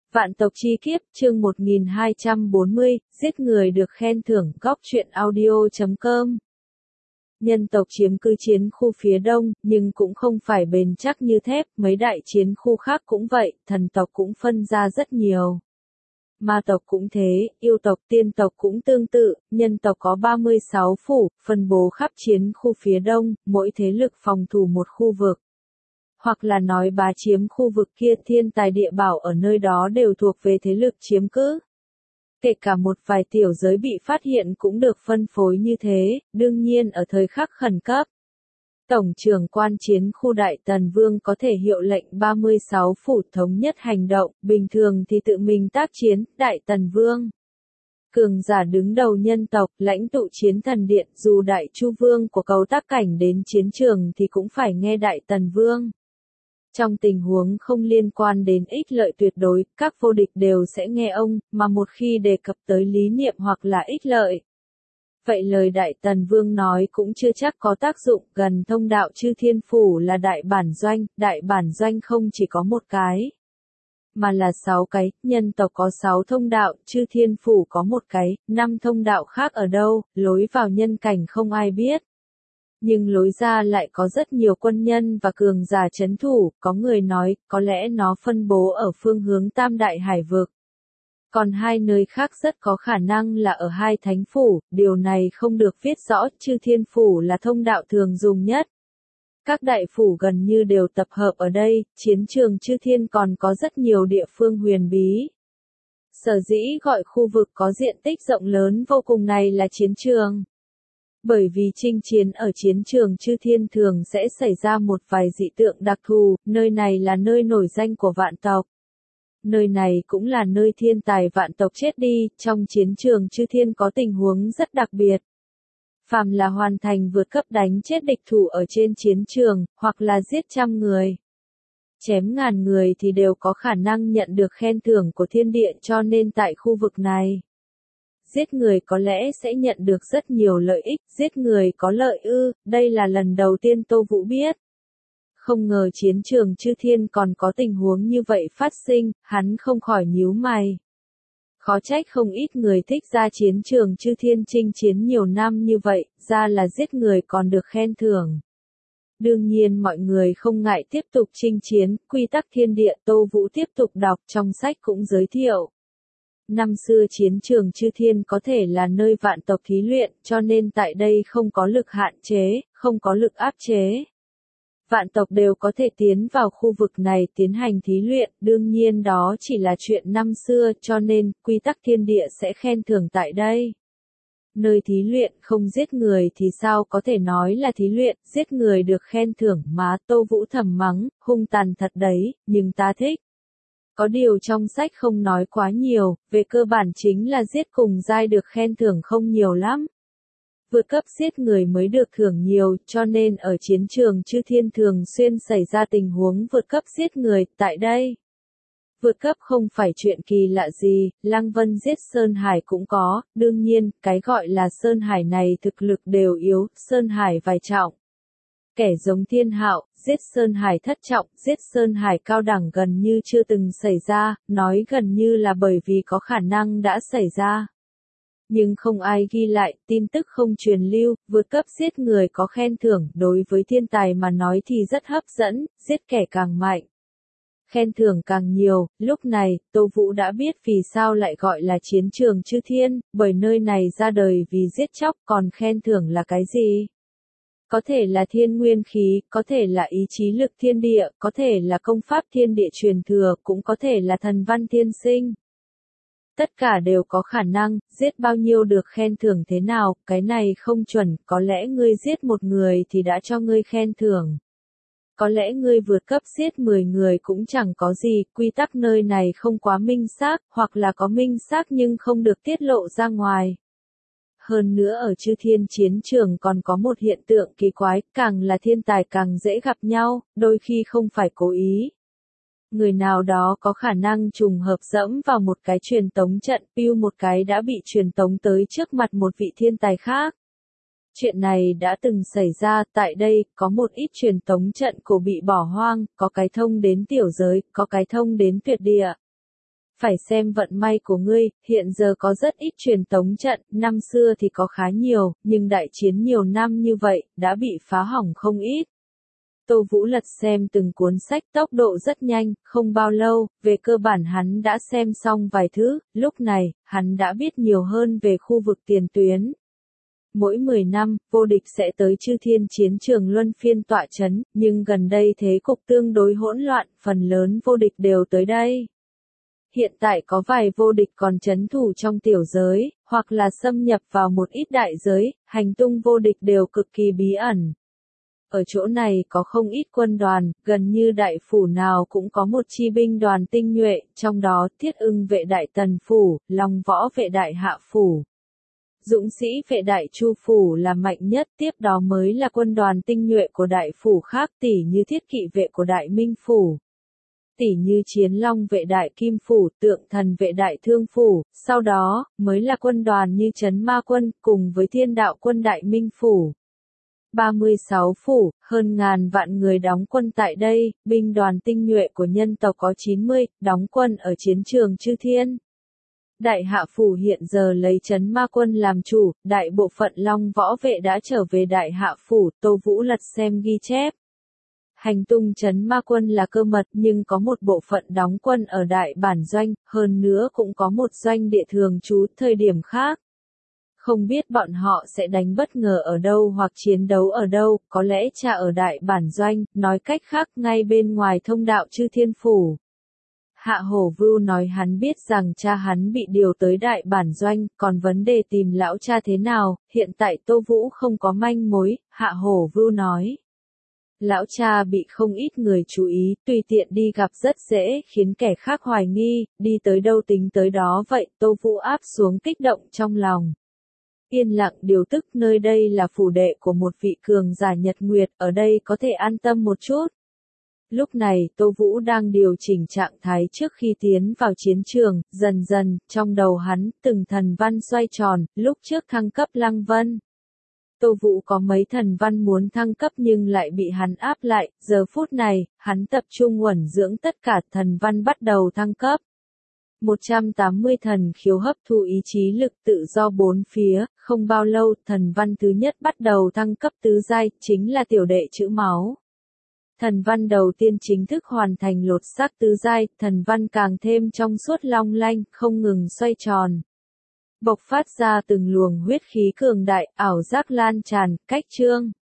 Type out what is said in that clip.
Vạn tộc chi kiếp, chương 1240, giết người được khen thưởng, góc truyện audio.com. Nhân tộc chiếm cứ chiến khu phía đông, nhưng cũng không phải bền chắc như thép, mấy đại chiến khu khác cũng vậy, thần tộc cũng phân ra rất nhiều. Ma tộc cũng thế, yêu tộc, tiên tộc cũng tương tự, nhân tộc có 36 phủ, phân bố khắp chiến khu phía đông, mỗi thế lực phòng thủ một khu vực. Hoặc là nói bá chiếm khu vực kia, thiên tài địa bảo ở nơi đó đều thuộc về thế lực chiếm cứ. Kể cả một vài tiểu giới bị phát hiện cũng được phân phối như thế, đương nhiên ở thời khắc khẩn cấp. Tổng trưởng quan chiến khu Đại Tần Vương có thể hiệu lệnh 36 phủ thống nhất hành động, bình thường thì tự mình tác chiến, Đại Tần Vương. Cường giả đứng đầu nhân tộc, lãnh tụ chiến thần điện, dù Đại Chu Vương của Cấu Tác Cảnh đến chiến trường thì cũng phải nghe Đại Tần Vương. Trong tình huống không liên quan đến ích lợi tuyệt đối, các vô địch đều sẽ nghe ông, mà một khi đề cập tới lý niệm hoặc là ích lợi. Vậy lời Đại Tần Vương nói cũng chưa chắc có tác dụng, gần thông đạo Chư Thiên Phủ là đại bản doanh không chỉ có một cái, mà là 6 cái, nhân tộc có 6 thông đạo, Chư Thiên Phủ có một cái, 5 thông đạo khác ở đâu, lối vào nhân cảnh không ai biết. Nhưng lối ra lại có rất nhiều quân nhân và cường giả trấn thủ, có người nói, có lẽ nó phân bố ở phương hướng Tam Đại Hải Vực. Còn hai nơi khác rất có khả năng là ở hai thánh phủ, điều này không được viết rõ, Chư Thiên Phủ là thông đạo thường dùng nhất. Các đại phủ gần như đều tập hợp ở đây, chiến trường Chư Thiên còn có rất nhiều địa phương huyền bí. Sở dĩ gọi khu vực có diện tích rộng lớn vô cùng này là chiến trường. Bởi vì chinh chiến ở chiến trường Chư Thiên thường sẽ xảy ra một vài dị tượng đặc thù, nơi này là nơi nổi danh của vạn tộc. Nơi này cũng là nơi thiên tài vạn tộc chết đi, trong chiến trường Chư Thiên có tình huống rất đặc biệt. Phàm là hoàn thành vượt cấp đánh chết địch thủ ở trên chiến trường, hoặc là giết trăm người, chém ngàn người thì đều có khả năng nhận được khen thưởng của thiên địa, cho nên tại khu vực này. Giết người có lẽ sẽ nhận được rất nhiều lợi ích, giết người có lợi ư, đây là lần đầu tiên Tô Vũ biết. Không ngờ chiến trường Chư Thiên còn có tình huống như vậy phát sinh, hắn không khỏi nhíu mày. Khó trách không ít người thích ra chiến trường Chư Thiên chinh chiến nhiều năm như vậy, ra là giết người còn được khen thưởng. Đương nhiên mọi người không ngại tiếp tục chinh chiến, quy tắc thiên địa Tô Vũ tiếp tục đọc trong sách cũng giới thiệu. Năm xưa chiến trường Chư Thiên có thể là nơi vạn tộc thí luyện, cho nên tại đây không có lực hạn chế, không có lực áp chế. Vạn tộc đều có thể tiến vào khu vực này tiến hành thí luyện, đương nhiên đó chỉ là chuyện năm xưa, cho nên quy tắc thiên địa sẽ khen thưởng tại đây. Nơi thí luyện không giết người thì sao có thể nói là thí luyện, giết người được khen thưởng mà, Tô Vũ thầm mắng, hung tàn thật đấy, nhưng ta thích. Có điều trong sách không nói quá nhiều, về cơ bản chính là giết cùng giai được khen thưởng không nhiều lắm. Vượt cấp giết người mới được thưởng nhiều, cho nên ở chiến trường Chư Thiên thường xuyên xảy ra tình huống vượt cấp giết người, tại đây. Vượt cấp không phải chuyện kỳ lạ gì, Lăng Vân giết Sơn Hải cũng có, đương nhiên, cái gọi là Sơn Hải này thực lực đều yếu, Sơn Hải vài trọng. Kẻ giống Thiên Hạo, giết Sơn Hải thất trọng, giết Sơn Hải cao đẳng gần như chưa từng xảy ra, nói gần như là bởi vì có khả năng đã xảy ra. Nhưng không ai ghi lại, tin tức không truyền lưu, vượt cấp giết người có khen thưởng, đối với thiên tài mà nói thì rất hấp dẫn, giết kẻ càng mạnh. Khen thưởng càng nhiều, lúc này, Tô Vũ đã biết vì sao lại gọi là chiến trường Chư Thiên, bởi nơi này ra đời vì giết chóc, còn khen thưởng là cái gì? Có thể là thiên nguyên khí, có thể là ý chí lực thiên địa, có thể là công pháp thiên địa truyền thừa, cũng có thể là thần văn thiên sinh. Tất cả đều có khả năng, giết bao nhiêu được khen thưởng thế nào, cái này không chuẩn, có lẽ ngươi giết một người thì đã cho ngươi khen thưởng. Có lẽ ngươi vượt cấp giết 10 người cũng chẳng có gì, quy tắc nơi này không quá minh xác, hoặc là có minh xác nhưng không được tiết lộ ra ngoài. Hơn nữa ở Chư Thiên chiến trường còn có một hiện tượng kỳ quái, càng là thiên tài càng dễ gặp nhau, đôi khi không phải cố ý. Người nào đó có khả năng trùng hợp dẫm vào một cái truyền tống trận, piu một cái đã bị truyền tống tới trước mặt một vị thiên tài khác. Chuyện này đã từng xảy ra, tại đây, có một ít truyền tống trận cổ bị bỏ hoang, có cái thông đến tiểu giới, có cái thông đến tuyệt địa. Phải xem vận may của ngươi, hiện giờ có rất ít truyền tống trận, năm xưa thì có khá nhiều, nhưng đại chiến nhiều năm như vậy, đã bị phá hỏng không ít. Tô Vũ lật xem từng cuốn sách tốc độ rất nhanh, không bao lâu, về cơ bản hắn đã xem xong vài thứ, lúc này, hắn đã biết nhiều hơn về khu vực tiền tuyến. Mỗi 10 năm, vô địch sẽ tới Chư Thiên chiến trường luân phiên tọa chấn, nhưng gần đây thế cục tương đối hỗn loạn, phần lớn vô địch đều tới đây. Hiện tại có vài vô địch còn trấn thủ trong tiểu giới, hoặc là xâm nhập vào một ít đại giới, hành tung vô địch đều cực kỳ bí ẩn. Ở chỗ này có không ít quân đoàn, gần như đại phủ nào cũng có một chi binh đoàn tinh nhuệ, trong đó Thiết Ưng vệ đại tần phủ, Long Võ vệ đại hạ phủ. Dũng sĩ vệ đại chu phủ là mạnh nhất, tiếp đó mới là quân đoàn tinh nhuệ của đại phủ khác, tỉ như Thiết Kỵ vệ của đại minh phủ, tỉ như Chiến Long vệ đại kim phủ, Tượng Thần vệ đại thương phủ, sau đó mới là quân đoàn như Trấn Ma quân cùng với Thiên Đạo quân đại minh phủ. 36 phủ, hơn ngàn vạn người đóng quân tại đây, binh đoàn tinh nhuệ của nhân tộc có 90, đóng quân ở chiến trường Chư Thiên. Đại hạ phủ hiện giờ lấy Trấn Ma quân làm chủ, đại bộ phận Long Võ vệ đã trở về đại hạ phủ, Tô Vũ lật xem ghi chép. Hành tung Trấn Ma quân là cơ mật nhưng có một bộ phận đóng quân ở đại bản doanh, hơn nữa cũng có một doanh địa thường trú thời điểm khác. Không biết bọn họ sẽ đánh bất ngờ ở đâu hoặc chiến đấu ở đâu, có lẽ cha ở đại bản doanh, nói cách khác ngay bên ngoài thông đạo Chư Thiên phủ. Hạ Hổ Vưu nói hắn biết rằng cha hắn bị điều tới đại bản doanh, còn vấn đề tìm lão cha thế nào, hiện tại Tô Vũ không có manh mối, Hạ Hổ Vưu nói. Lão cha bị không ít người chú ý, tùy tiện đi gặp rất dễ, khiến kẻ khác hoài nghi, đi tới đâu tính tới đó vậy, Tô Vũ áp xuống kích động trong lòng. Yên lặng điều tức, nơi đây là phủ đệ của một vị cường giả Nhật Nguyệt, ở đây có thể an tâm một chút. Lúc này, Tô Vũ đang điều chỉnh trạng thái trước khi tiến vào chiến trường, dần dần, trong đầu hắn, từng thần văn xoay tròn, lúc trước thăng cấp Lăng Vân. Tô Vũ có mấy thần văn muốn thăng cấp nhưng lại bị hắn áp lại, giờ phút này, hắn tập trung uẩn dưỡng tất cả thần văn bắt đầu thăng cấp. 180 thần khiếu hấp thu ý chí lực tự do bốn phía, không bao lâu, thần văn thứ nhất bắt đầu thăng cấp tứ giai, chính là tiểu đệ chữ máu. Thần văn đầu tiên chính thức hoàn thành lột xác tứ giai, thần văn càng thêm trong suốt long lanh, không ngừng xoay tròn. Bộc phát ra từng luồng huyết khí cường đại, ảo giác lan tràn, cách chương.